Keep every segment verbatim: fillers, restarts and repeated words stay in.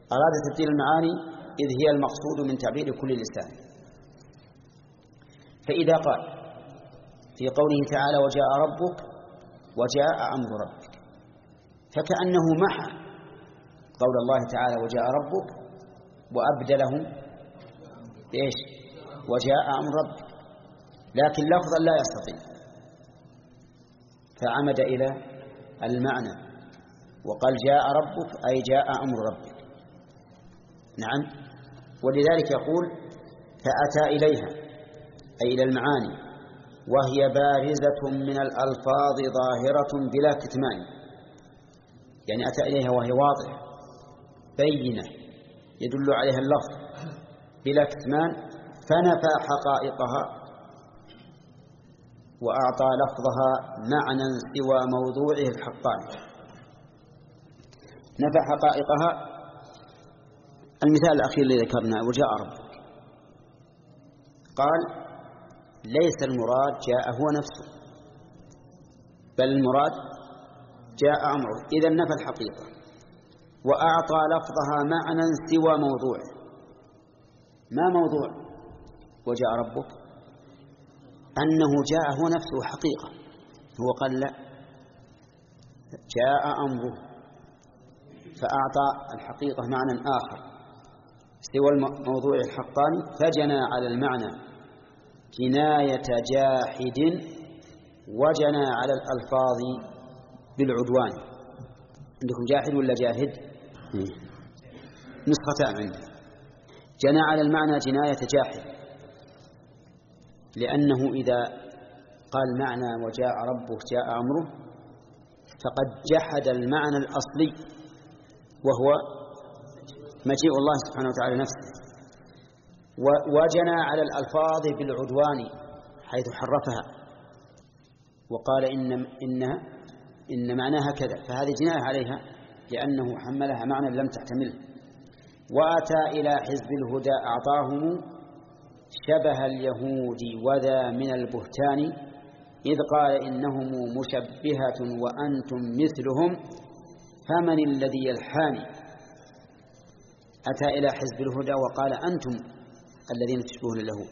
أراد تبديل المعاني إذ هي المقصود من تعبير كل لسان. فإذا قال في قوله تعالى وجاء ربك وجاء أمر ربك، فكأنه محى قول الله تعالى وجاء ربك وأبدلهم بإيش؟ وجاء أمر ربك، لكن لفظا لا يستطيع، فعمد إلى المعنى وقال جاء ربك أي جاء أمر ربك. نعم، ولذلك يقول فأتى إليها أي إلى المعاني وهي بارزة من الألفاظ ظاهرة بلا كتمان، يعني أتى إليها وهي واضحة بينة يدل عليها اللفظ بلا كتمان، فنفى حقائقها وأعطى لفظها معنى سوى موضوعه الحقاني. نفى حقائقها. المثال الأخير الذي ذكرنا وجاء ربك، قال ليس المراد جاء هو نفسه، بل المراد جاء أمره، إذا نفى الحقيقة وأعطى لفظها معنى سوى موضوعه. ما موضوع وجاء ربك؟ أنه جاء هو نفسه حقيقة، هو قال لا جاء أمره، فأعطى الحقيقة معنى آخر سوى الموضوع الحقاني، فجنى على المعنى جناية جاحد وجنى على الألفاظ بالعدوان. عندكم جاحد ولا جاهد؟ نسختان عندي. جنى على المعنى جناية جاحد، لأنه إذا قال معنى وجاء ربك جاء أمره فقد جحد المعنى الأصلي وهو مجيء الله سبحانه وتعالى نفسه، وجنى على الألفاظ بالعدوان حيث حرفها وقال إن, إن, إن معناها كذا، فهذه جناية عليها لأنه حملها معنى لم تحتمله. وأتى إلى حزب الهدى أعطاهم شبه اليهود وذا من البهتان، إذ قال إنهم مشبهة وأنتم مثلهم فمن الذي يلحاني. أتى إلى حزب الهدى وقال أنتم الذين تشبهون اليهود،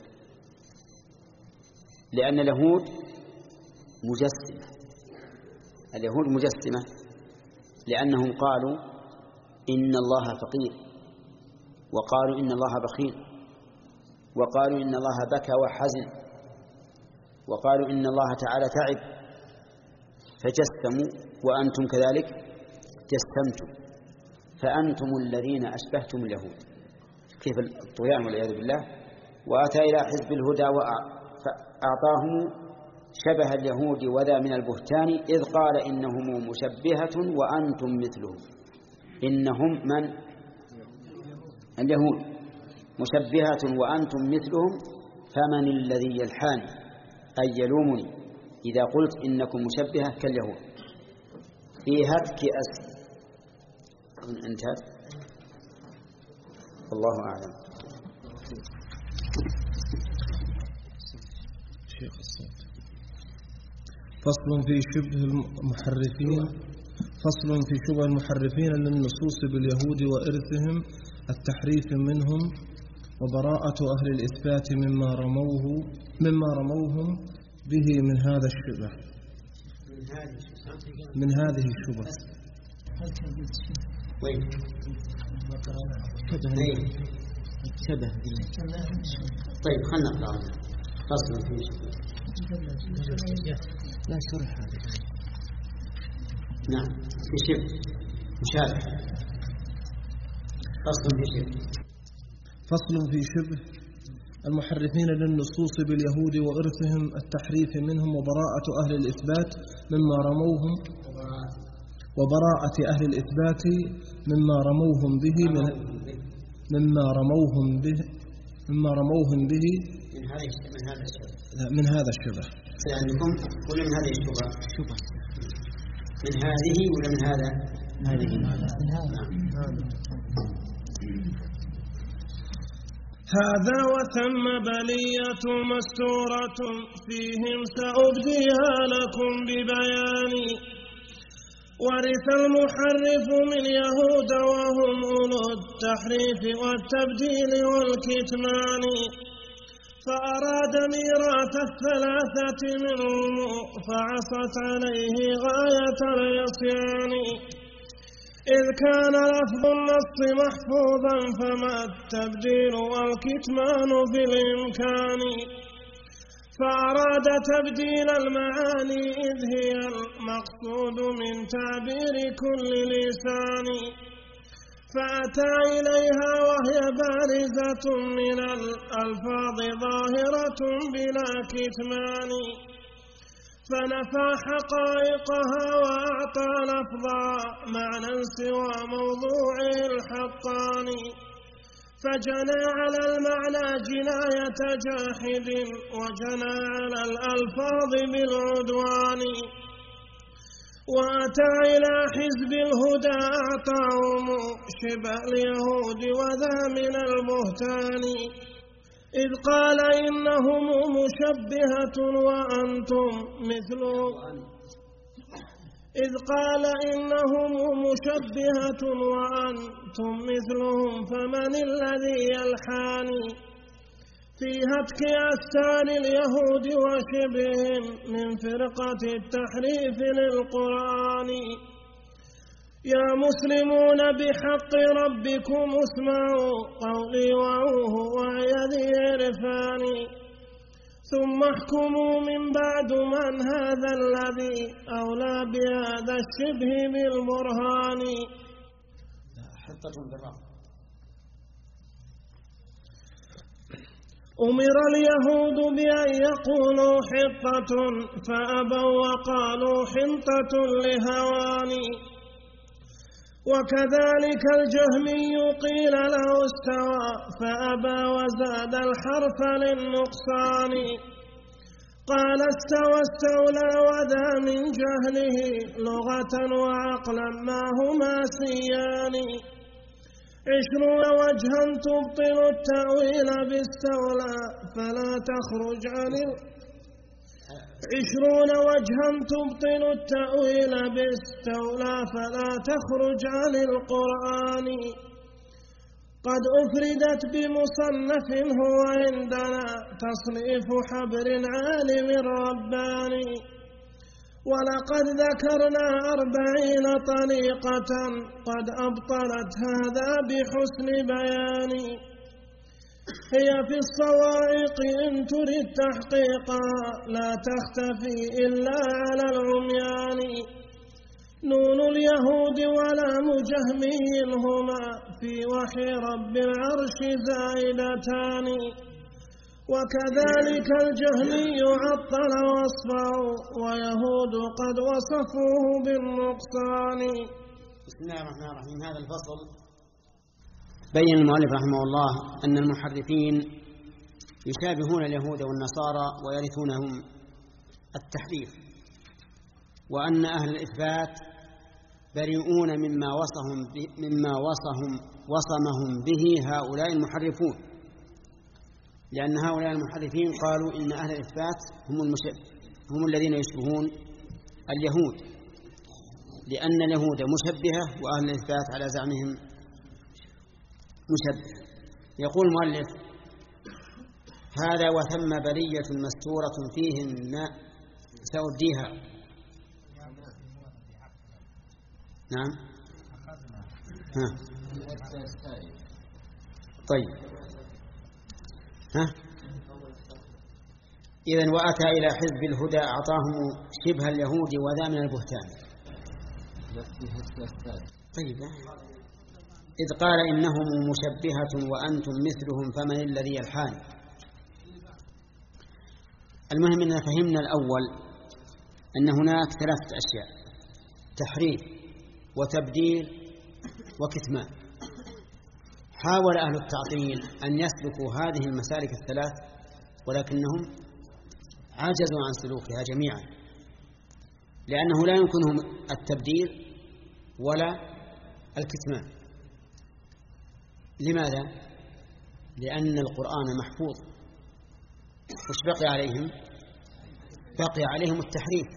لأن اليهود مجسمة، اليهود مجسمة لأنهم قالوا إن الله فقير، وقالوا إن الله بخيل، وقالوا إن الله بكى وحزن، وقالوا إن الله تعالى تعب، فجسموا وأنتم كذلك جسمتم، فأنتم الذين أشبهتم اليهود. كيف الطغيان والعياذ بالله. وأتى إلى حزب الهدى وأعطاهم شبه اليهود وذا من البهتان، إذ قال إنهم مشبهة وأنتم مثلهم. إنهم من؟ اليهود مشبهة وأنتم مثلهم فمن الذي يلحاني أي يلومني إذا قلت إنكم مشبهة كاليهود. في هتك أسر انتهت، والله أعلم. فصل في شبه المحرفين فصل في شبه المحرفين للنصوص باليهود وإرثهم التحريف منهم وبراءة أهل الإثبات مما رموه مما رموهم به من هذا الشبه من هذه الشبه. وين؟ شبه. طيب خلنا نقرأ. فصل في لا شرح هذا. نعم في شبه مشابه. فصل في شبه فصل في شبه المحرفين للنصوص باليهود وإرثهم التحريف منهم وبراءة أهل الإثبات مما رموهم وبراءة أهل الإثبات مما رموهم به من مما رموهم به مما رموهم به من هذا من هذا الشبه من هذا الشبه عندكم ولا من هذه الشبه؟ شبه من هذه ولا من هذا؟ هذه من هذا. هذا وثم بلية مستورة فيهم سأبديها لكم ببياني. ورث المحرف من يهود وهم أولو التحريف والتبديل والكتمان، فأراد ميراث الثلاثة منهم فعصت عليه غاية العصيان، إذ كان لفظ النص محفوظا فما التبديل والكتمان في الإمكان، فأراد تبديل المعاني إذ هي المقصود من تعبير كل لسان، فأتى إليها وهي بارزة من الألفاظ ظاهرة بلا كتمان، فنفى حقائقها وأعطى لفظا معنى سوى موضوعه الحقان، فجنى على المعنى جناية جاحد وجنى على الألفاظ بالعدوان، وأتى إلى حزب الهدى أعطاهم شبه اليهود وذا من البهتان، إذ قال إنهم مشبهة وأنتم مثلهم إذ قال إنهم مشبهة وأنتم مثلهم فمن الذي يلحاني في هتك أستان اليهود وشبههم من فرقة التحريف للقرآن. يا مسلمون بحق ربكم اسمعوا قولي وعوه وعي ذي عرفان، ثم احكموا من بعد من هذا الذي أولى بهذا الشبه بالبرهان. حطة بالرغم. أمر اليهود بأن يقولوا حطة فأبوا وقالوا حنطة لهوان، وكذلك الجهمي قيل له استوى فأبى وزاد الحرف للنقصان، قال استوى استولى وذا من جهله لغة وعقلا ما هما سيان، عشرون وجها تبطل التأويل باستولى فلا تخرج عن عشرون وجها تبطل التأويل باستولى فلا تخرج عن القرآن، قد أفردت بمصنف هو عندنا تصنيف حبر عالم رباني، ولقد ذكرنا أربعين طريقة قد أبطلت هذا بحسن بيان، هي في الصواعق إن تريد تحقيقا لا تختفي إلا على العميان، نون اليهود ولام جهمي هما في وحي رب العرش زائدتان، وكذلك الجهمي عطل وصفه ويهود قد وصفوه بالنقصان. بسم الله الرحمن الرحيم. هذا الفصل بين المؤلف رحمه الله أن المحرفين يشابهون اليهود والنصارى ويرثونهم التحريف، وأن أهل الإثبات بريئون مما وصهم مما وصهم وصمهم به هؤلاء المحرفون، لأن هؤلاء المحرفين قالوا إن أهل الإثبات هم المشبه هم الذين يشبهون اليهود، لأن اليهود مشبهة وأهل الإثبات على زعمهم مشبه. يقول المؤلف: هذا وثم برية مستورة فيهن سأديها. نعم. ها. طيب. ها. إذن وأتى إلى حزب الهدى أعطاهم شبه اليهود وذا من البهتان. طيب. إذ قال إنهم مشبهة وأنتم مثلهم فمن الذي يلحان. المهم أننا فهمنا الأول أن هناك ثلاثة أشياء: تحريف وتبديل وكتمان. حاول أهل التعطيل أن يسلكوا هذه المسالك الثلاث ولكنهم عجزوا عن سلوكها جميعا، لأنه لا يمكنهم التبديل ولا الكتمان. لماذا؟ لأن القرآن محفوظ، وش بقي عليهم؟ بقي عليهم التحريف،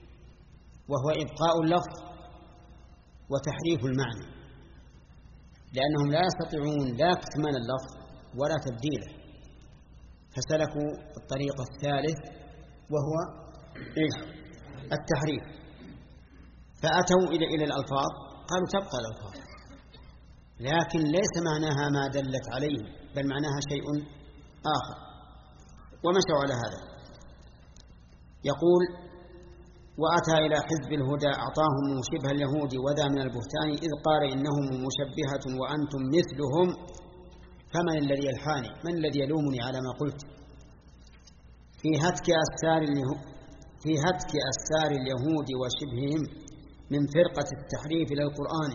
وهو إبقاء اللفظ وتحريف المعنى، لأنهم لا يستطيعون لا كتمان اللفظ ولا تبديله، فسلكوا الطريق الثالث وهو التحريف، فأتوا إلى إلى الألفاظ قالوا تبقى الألفاظ، لكن ليس معناها ما دلت عليه، بل معناها شيء آخر، ومشوا على هذا. يقول: وأتى إلى حزب الهدى أعطاهم شبه اليهود وذا من البهتان، إذ قال إنهم مشبهة وأنتم مثلهم، فمن الذي يلحاني؟ من الذي يلومني على ما قلت؟ في هتك أستار في هتك أستار اليهود وشبههم من فرقة التحريف للقرآن.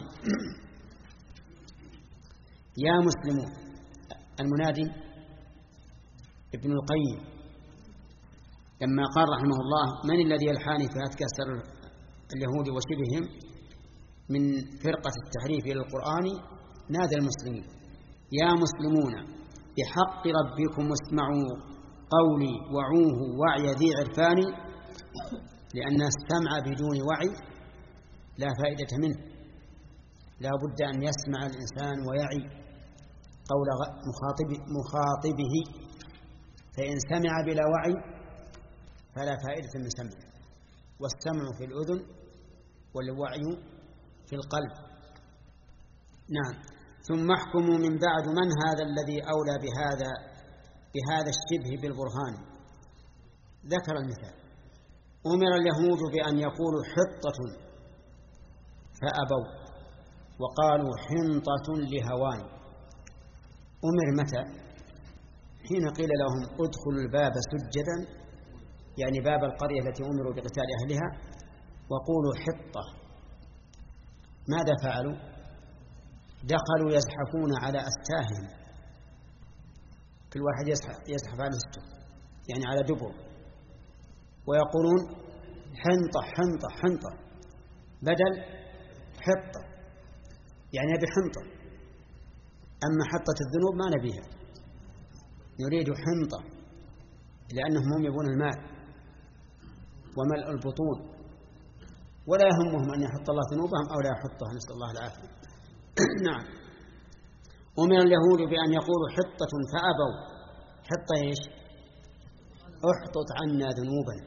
يا مسلمون، المنادي ابن القيم لما قال رحمه الله: من الذي يلحاني في هتك أستار اليهود وشبههم من فرقة التحريف للقرآن، نادى المسلمين: يا مسلمون بحق ربكم اسمعوا قولي وعوه وعي ذي عرفان، لأن السمع بدون وعي لا فائدة منه، لا بد أن يسمع الإنسان ويعي قول مخاطبه، فإن سمع بلا وعي فلا فائدة من سمعه، والسمع في الأذن والوعي في القلب. نعم. ثم احكموا من بعد من هذا الذي أولى بهذا بهذا الشبه بالبرهان. ذكر المثال: أمر اليهود بأن يقولوا حطة فأبوا، وقالوا حنطة لهوان. أمر متى؟ حين قيل لهم ادخلوا الباب سجدا، يعني باب القرية التي أمروا بقتال أهلها، وقولوا حطة. ماذا فعلوا؟ دخلوا يزحفون على أستاههم، كل واحد يزحف, يزحف على أسته، يعني على دبر، ويقولون حنطة حنطة حنطة بدل حطة، يعني نبي حنطة. أما حطة الذنوب ما نبيها، نريد حنطة، لأنهم هم يبون المال وملء البطون، ولا يهمهم أن يحط الله ذنوبهم أو لا يحطها، نسأل الله العافية. نعم. أمر اليهود بأن يقولوا حطة فأبوا. حطة إيش؟ احطط عنا ذنوبنا،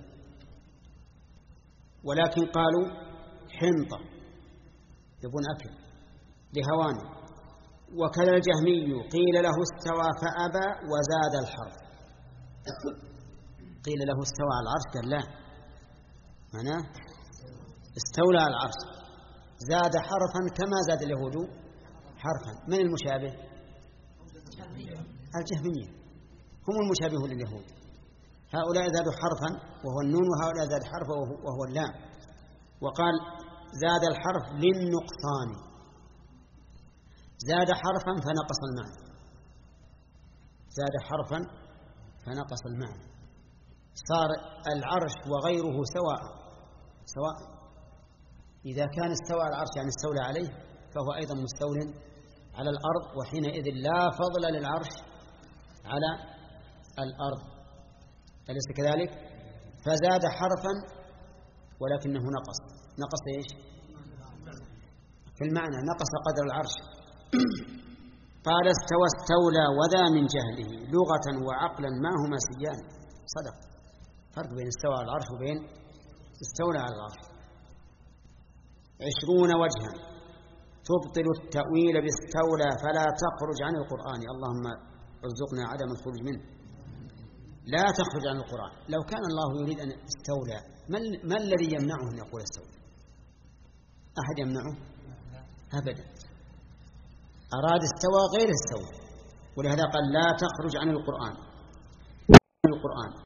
ولكن قالوا حنطة، يبون أكل لهوان. وكذا الجهمي قيل له استوى فأبى وزاد الحرف. قيل له استوى على العرش، قال لا، معناه استولى على العرش، زاد حرفا كما زاد اليهود حرفا. من المشابه؟ الجهمية، هم المشابهون لليهود. هؤلاء زادوا حرفا وهو النون، وهؤلاء زاد حرفا وهو اللام. وقال زاد الحرف للنقصان، زاد حرفا فنقص المعنى، زاد حرفا فنقص المعنى، صار العرش وغيره سواء سواء. إذا كان استوى على العرش يعني استولى عليه، فهو أيضا مستول على الأرض، وحينئذ لا فضل للعرش على الأرض، أليس كذلك؟ فزاد حرفا ولكنه نقص. نقص إيش؟ في المعنى، نقص قدر العرش. قال استوى استولى وذا من جهله لغة وعقلا ما هما سيان. صدق، فرق بين استوى على العرش وبين استولى على العرش. عشرون وجها تبطل التأويل باستولى فلا تخرج عن القرآن. اللهم ارزقنا عدم الخروج منه. لا تخرج عن القرآن. لو كان الله يريد أن استولى، ما الذي يمنعه أن يقول استولى؟ أحد يمنعه؟ أبدا. أراد استوى غير استوى، ولهذا قال لا تخرج عن القرآن. القرآن